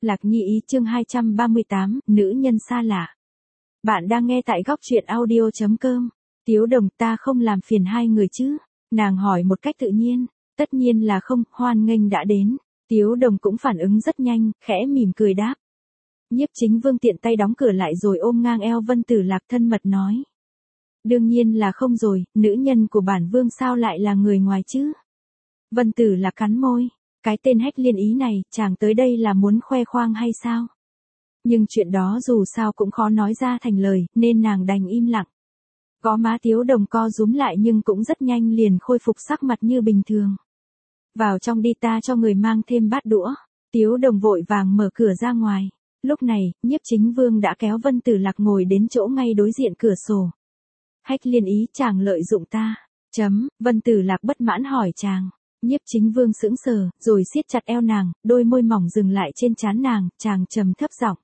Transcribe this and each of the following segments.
Lạc Nhi ý chương 238, nữ nhân xa lạ. Bạn đang nghe tại góc truyện audio.com. Tiếu Đồng, ta không làm phiền hai người chứ? Nàng hỏi một cách tự nhiên. Tất nhiên là không, hoan nghênh đã đến. Tiếu Đồng cũng phản ứng rất nhanh, khẽ mỉm cười đáp. Nhiếp Chính Vương tiện tay đóng cửa lại rồi ôm ngang eo Vân Tử Lạc thân mật nói. Đương nhiên là không rồi, nữ nhân của bản vương sao lại là người ngoài chứ? Vân Tử Lạc cắn môi. Cái tên Hách Liên ý này, chàng tới đây là muốn khoe khoang hay sao? Nhưng chuyện đó dù sao cũng khó nói ra thành lời, nên nàng đành im lặng. Gò má Tiếu Đồng co rúm lại nhưng cũng rất nhanh liền khôi phục sắc mặt như bình thường. Vào trong đi, ta cho người mang thêm bát đũa. Tiếu Đồng vội vàng mở cửa ra ngoài. Lúc này, Nhiếp Chính Vương đã kéo Vân Tử Lạc ngồi đến chỗ ngay đối diện cửa sổ. Hách Liên ý, chàng lợi dụng ta. Vân Tử Lạc bất mãn hỏi chàng. Nhiếp Chính Vương sững sờ, rồi siết chặt eo nàng, đôi môi mỏng dừng lại trên trán nàng, chàng trầm thấp giọng.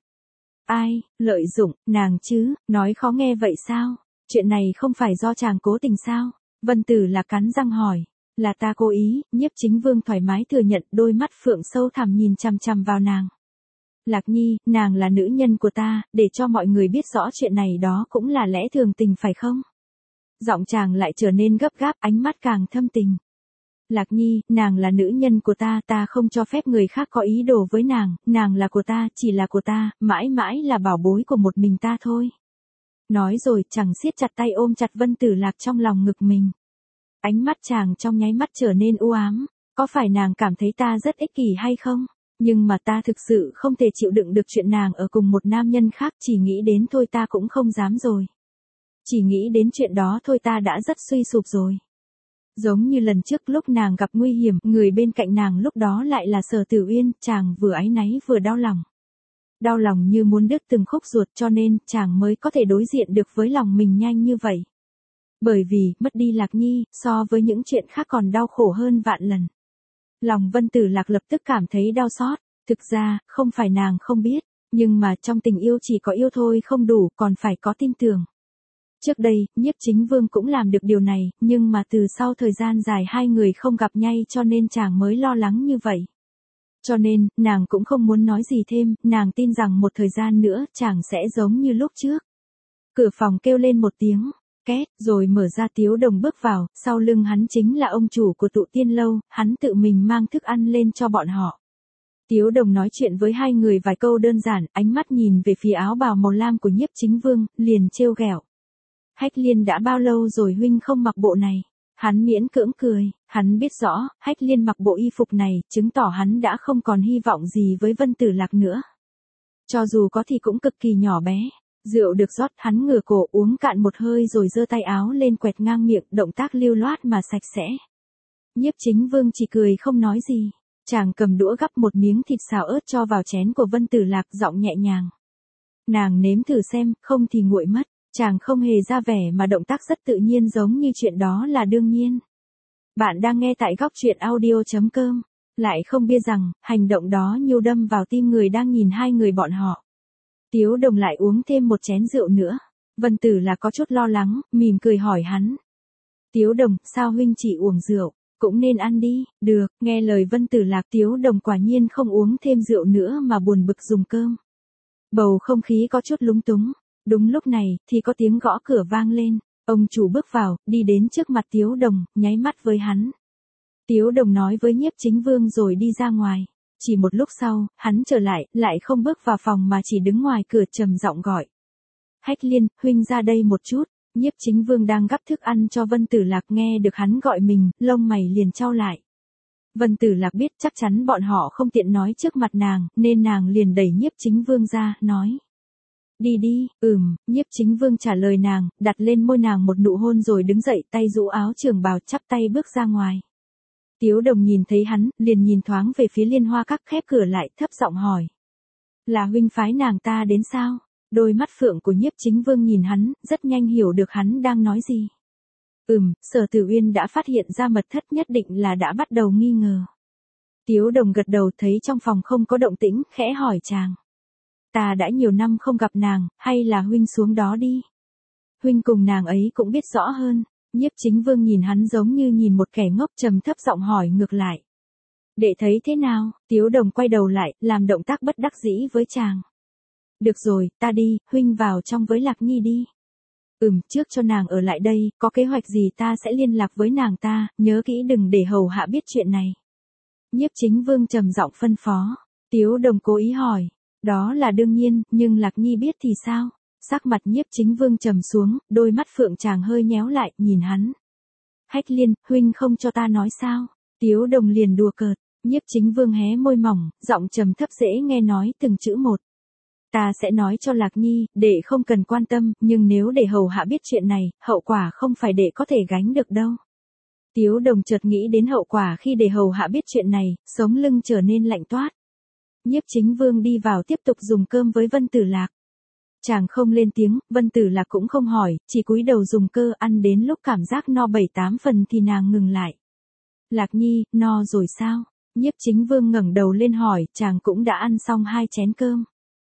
Ai, lợi dụng, nàng chứ, nói khó nghe vậy sao? Chuyện này không phải do chàng cố tình sao? Vân Tử Lạc cắn răng hỏi. Là ta cố ý, Nhiếp Chính Vương thoải mái thừa nhận, đôi mắt phượng sâu thẳm nhìn chằm chằm vào nàng. Lạc Nhi, nàng là nữ nhân của ta, để cho mọi người biết rõ chuyện này đó cũng là lẽ thường tình phải không? Giọng chàng lại trở nên gấp gáp, ánh mắt càng thâm tình. Lạc Nhi, nàng là nữ nhân của ta, ta không cho phép người khác có ý đồ với nàng là của ta, chỉ là của ta, mãi mãi là bảo bối của một mình ta thôi. Nói rồi, chàng siết chặt tay ôm chặt Vân Tử Lạc trong lòng ngực mình. Ánh mắt chàng trong nháy mắt trở nên u ám, có phải nàng cảm thấy ta rất ích kỷ hay không? Nhưng mà ta thực sự không thể chịu đựng được chuyện nàng ở cùng một nam nhân khác, chỉ nghĩ đến thôi ta cũng không dám rồi. Chỉ nghĩ đến chuyện đó thôi ta đã rất suy sụp rồi. Giống như lần trước lúc nàng gặp nguy hiểm, người bên cạnh nàng lúc đó lại là Sở Tử Uyên, chàng vừa áy náy vừa đau lòng. Đau lòng như muốn đứt từng khúc ruột, cho nên chàng mới có thể đối diện được với lòng mình nhanh như vậy. Bởi vì, mất đi Lạc Nhi, so với những chuyện khác còn đau khổ hơn vạn lần. Lòng Vân Tử Lạc lập tức cảm thấy đau xót. Thực ra, không phải nàng không biết, nhưng mà trong tình yêu chỉ có yêu thôi không đủ, còn phải có tin tưởng. Trước đây, Nhiếp Chính Vương cũng làm được điều này, nhưng mà từ sau thời gian dài hai người không gặp nhau cho nên chàng mới lo lắng như vậy. Cho nên, nàng cũng không muốn nói gì thêm, nàng tin rằng một thời gian nữa chàng sẽ giống như lúc trước. Cửa phòng kêu lên một tiếng, két, rồi mở ra. Tiếu Đồng bước vào, sau lưng hắn chính là ông chủ của Tụ Tiên Lâu, hắn tự mình mang thức ăn lên cho bọn họ. Tiếu Đồng nói chuyện với hai người vài câu đơn giản, ánh mắt nhìn về phía áo bào màu lam của Nhiếp Chính Vương, liền trêu ghẹo. Hách Liên đã bao lâu rồi huynh không mặc bộ này? Hắn miễn cưỡng cười, hắn biết rõ, Hách Liên mặc bộ y phục này, chứng tỏ hắn đã không còn hy vọng gì với Vân Tử Lạc nữa. Cho dù có thì cũng cực kỳ nhỏ bé. Rượu được rót, hắn ngửa cổ uống cạn một hơi rồi giơ tay áo lên quẹt ngang miệng, động tác lưu loát mà sạch sẽ. Nhiếp Chính Vương chỉ cười không nói gì. Chàng cầm đũa gắp một miếng thịt xào ớt cho vào chén của Vân Tử Lạc, giọng nhẹ nhàng. Nàng nếm thử xem, không thì nguội mất. Chàng không hề ra vẻ mà động tác rất tự nhiên, giống như chuyện đó là đương nhiên. Bạn đang nghe tại góc truyện audio.com. Lại không biết rằng, hành động đó nhô đâm vào tim người đang nhìn hai người bọn họ. Tiếu Đồng lại uống thêm một chén rượu nữa. Vân Tử Lạc có chút lo lắng, mỉm cười hỏi hắn. Tiếu Đồng, sao huynh chỉ uống rượu? Cũng nên ăn đi. Được, nghe lời Vân Tử Lạc, Tiếu Đồng quả nhiên không uống thêm rượu nữa mà buồn bực dùng cơm. Bầu không khí có chút lúng túng. Đúng lúc này, thì có tiếng gõ cửa vang lên. Ông chủ bước vào, đi đến trước mặt Tiếu Đồng, nháy mắt với hắn. Tiếu Đồng nói với Nhiếp Chính Vương rồi đi ra ngoài. Chỉ một lúc sau, hắn trở lại, lại không bước vào phòng mà chỉ đứng ngoài cửa trầm giọng gọi. Hách Liên, huynh ra đây một chút. Nhiếp Chính Vương đang gắp thức ăn cho Vân Tử Lạc, nghe được hắn gọi mình, lông mày liền chau lại. Vân Tử Lạc biết chắc chắn bọn họ không tiện nói trước mặt nàng, nên nàng liền đẩy Nhiếp Chính Vương ra, nói. Đi đi, Nhiếp Chính Vương trả lời nàng, đặt lên môi nàng một nụ hôn rồi đứng dậy, tay rũ áo trường bào, chắp tay bước ra ngoài. Tiếu Đồng nhìn thấy hắn, liền nhìn thoáng về phía Liên Hoa Các, khép cửa lại, thấp giọng hỏi. Là huynh phái nàng ta đến sao? Đôi mắt phượng của Nhiếp Chính Vương nhìn hắn, rất nhanh hiểu được hắn đang nói gì. Sở Tử Uyên đã phát hiện ra mật thất, nhất định là đã bắt đầu nghi ngờ. Tiếu Đồng gật đầu, thấy trong phòng không có động tĩnh, khẽ hỏi chàng. Ta đã nhiều năm không gặp nàng, hay là huynh xuống đó đi? Huynh cùng nàng ấy cũng biết rõ hơn. Nhiếp Chính Vương nhìn hắn giống như nhìn một kẻ ngốc, trầm thấp giọng hỏi ngược lại. Đệ thấy thế nào? Tiếu Đồng quay đầu lại, làm động tác bất đắc dĩ với chàng. Được rồi, ta đi, huynh vào trong với Lạc Nhi đi. Trước cho nàng ở lại đây, có kế hoạch gì ta sẽ liên lạc với nàng ta, nhớ kỹ đừng để hầu hạ biết chuyện này. Nhiếp Chính Vương trầm giọng phân phó. Tiếu Đồng cố ý hỏi. Đó là đương nhiên, nhưng Lạc Nhi biết thì sao? Sắc mặt Nhiếp Chính Vương trầm xuống, đôi mắt phượng chàng hơi nhéo lại, nhìn hắn. Hách Liên, huynh không cho ta nói sao? Tiếu Đồng liền đùa cợt. Nhiếp Chính Vương hé môi mỏng, giọng trầm thấp dễ nghe nói từng chữ một. Ta sẽ nói cho Lạc Nhi, đệ không cần quan tâm, nhưng nếu để hầu hạ biết chuyện này, hậu quả không phải đệ có thể gánh được đâu. Tiếu Đồng chợt nghĩ đến hậu quả khi để hầu hạ biết chuyện này, sống lưng trở nên lạnh toát. Nhiếp Chính Vương đi vào tiếp tục dùng cơm với Vân Tử Lạc. Chàng không lên tiếng, Vân Tử Lạc cũng không hỏi, chỉ cúi đầu dùng cơ ăn đến lúc cảm giác no 7-8 phần thì nàng ngừng lại. Lạc Nhi, no rồi sao? Nhiếp Chính Vương ngẩng đầu lên hỏi, chàng cũng đã ăn xong 2 chén cơm.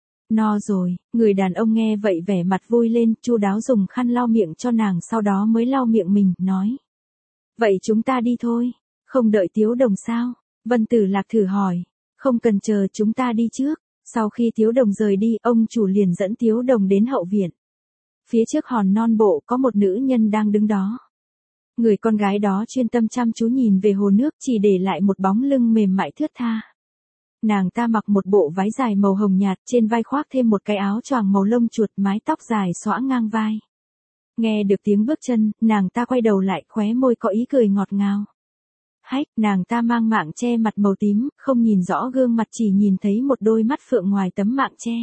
No rồi, người đàn ông nghe vậy vẻ mặt vui lên, chu đáo dùng khăn lau miệng cho nàng sau đó mới lau miệng mình, nói. Vậy chúng ta đi thôi, không đợi Tiếu Đồng sao? Vân Tử Lạc thử hỏi, không cần chờ chúng ta đi trước. Sau khi Tiếu Đồng rời đi, ông chủ liền dẫn Tiếu Đồng đến hậu viện. Phía trước hòn non bộ có một nữ nhân đang đứng đó. Người con gái đó chuyên tâm chăm chú nhìn về hồ nước chỉ để lại một bóng lưng mềm mại thướt tha. Nàng ta mặc một bộ váy dài màu hồng nhạt, trên vai khoác thêm một cái áo choàng màu lông chuột, mái tóc dài xõa ngang vai. Nghe được tiếng bước chân, nàng ta quay đầu lại, khóe môi có ý cười ngọt ngào. Hách, nàng ta mang mạng che mặt màu tím, không nhìn rõ gương mặt, chỉ nhìn thấy một đôi mắt phượng ngoài tấm mạng che.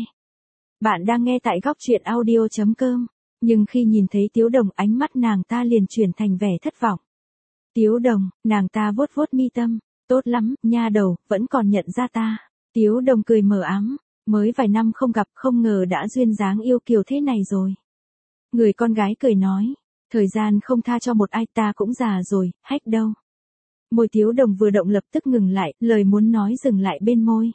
Bạn đang nghe tại góc truyện audio.com, nhưng khi nhìn thấy Tiếu Đồng, ánh mắt nàng ta liền chuyển thành vẻ thất vọng. Tiếu Đồng, nàng ta vuốt vuốt mi tâm. Tốt lắm, nha đầu, vẫn còn nhận ra ta. Tiếu Đồng cười mờ ám, mới vài năm không gặp, không ngờ đã duyên dáng yêu kiều thế này rồi. Người con gái cười nói, thời gian không tha cho một ai, ta cũng già rồi, Hách đâu. Môi Tiếu Đồng vừa động lập tức ngừng lại, lời muốn nói dừng lại bên môi.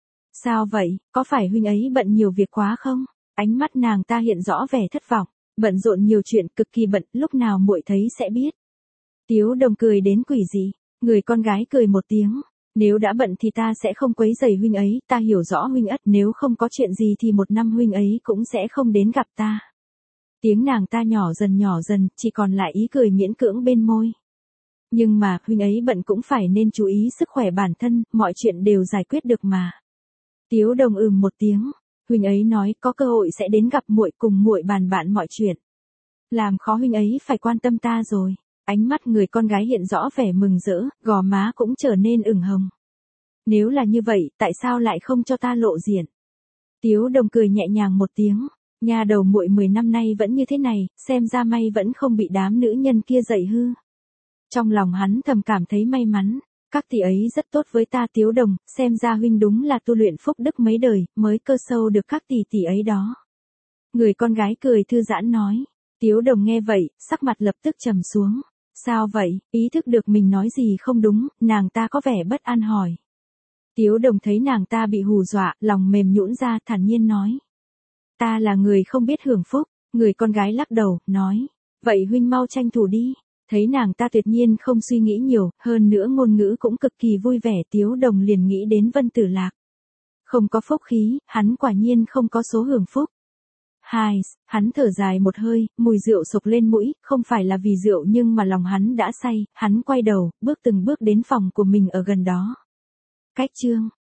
Sao vậy, có phải huynh ấy bận nhiều việc quá không? Ánh mắt nàng ta hiện rõ vẻ thất vọng, bận rộn nhiều chuyện, cực kỳ bận, lúc nào muội thấy sẽ biết. Tiếu Đồng cười đến quỷ dị. Người con gái cười một tiếng, nếu đã bận thì ta sẽ không quấy rầy huynh ấy, ta hiểu rõ huynh ất, nếu không có chuyện gì thì một năm huynh ấy cũng sẽ không đến gặp ta. Tiếng nàng ta nhỏ dần, chỉ còn lại ý cười miễn cưỡng bên môi. Nhưng mà, huynh ấy bận cũng phải nên chú ý sức khỏe bản thân, mọi chuyện đều giải quyết được mà. Tiếu Đồng một tiếng, huynh ấy nói có cơ hội sẽ đến gặp muội, cùng muội bàn bạn mọi chuyện. Làm khó huynh ấy phải quan tâm ta rồi. Ánh mắt người con gái hiện rõ vẻ mừng rỡ, gò má cũng trở nên ửng hồng. Nếu là như vậy, tại sao lại không cho ta lộ diện? Tiếu Đồng cười nhẹ nhàng một tiếng, nha đầu muội 10 năm nay vẫn như thế này, xem ra may vẫn không bị đám nữ nhân kia dạy hư. Trong lòng hắn thầm cảm thấy may mắn, các tỷ ấy rất tốt với ta. Tiếu Đồng, xem ra huynh đúng là tu luyện phúc đức mấy đời, mới cơ sâu được các tỷ ấy đó. Người con gái cười thư giãn nói. Tiếu Đồng nghe vậy, sắc mặt lập tức trầm xuống. Sao vậy, ý thức được mình nói gì không đúng, nàng ta có vẻ bất an hỏi. Tiếu Đồng thấy nàng ta bị hù dọa, lòng mềm nhũn ra, thản nhiên nói. Ta là người không biết hưởng phúc. Người con gái lắc đầu, nói. Vậy huynh mau tranh thủ đi. Thấy nàng ta tuyệt nhiên không suy nghĩ nhiều, hơn nữa ngôn ngữ cũng cực kỳ vui vẻ, Tiếu Đồng liền nghĩ đến Vân Tử Lạc. Không có phúc khí, hắn quả nhiên không có số hưởng phúc. Hắn thở dài một hơi, mùi rượu sộc lên mũi, không phải là vì rượu nhưng mà lòng hắn đã say, hắn quay đầu, bước từng bước đến phòng của mình ở gần đó. Cách chương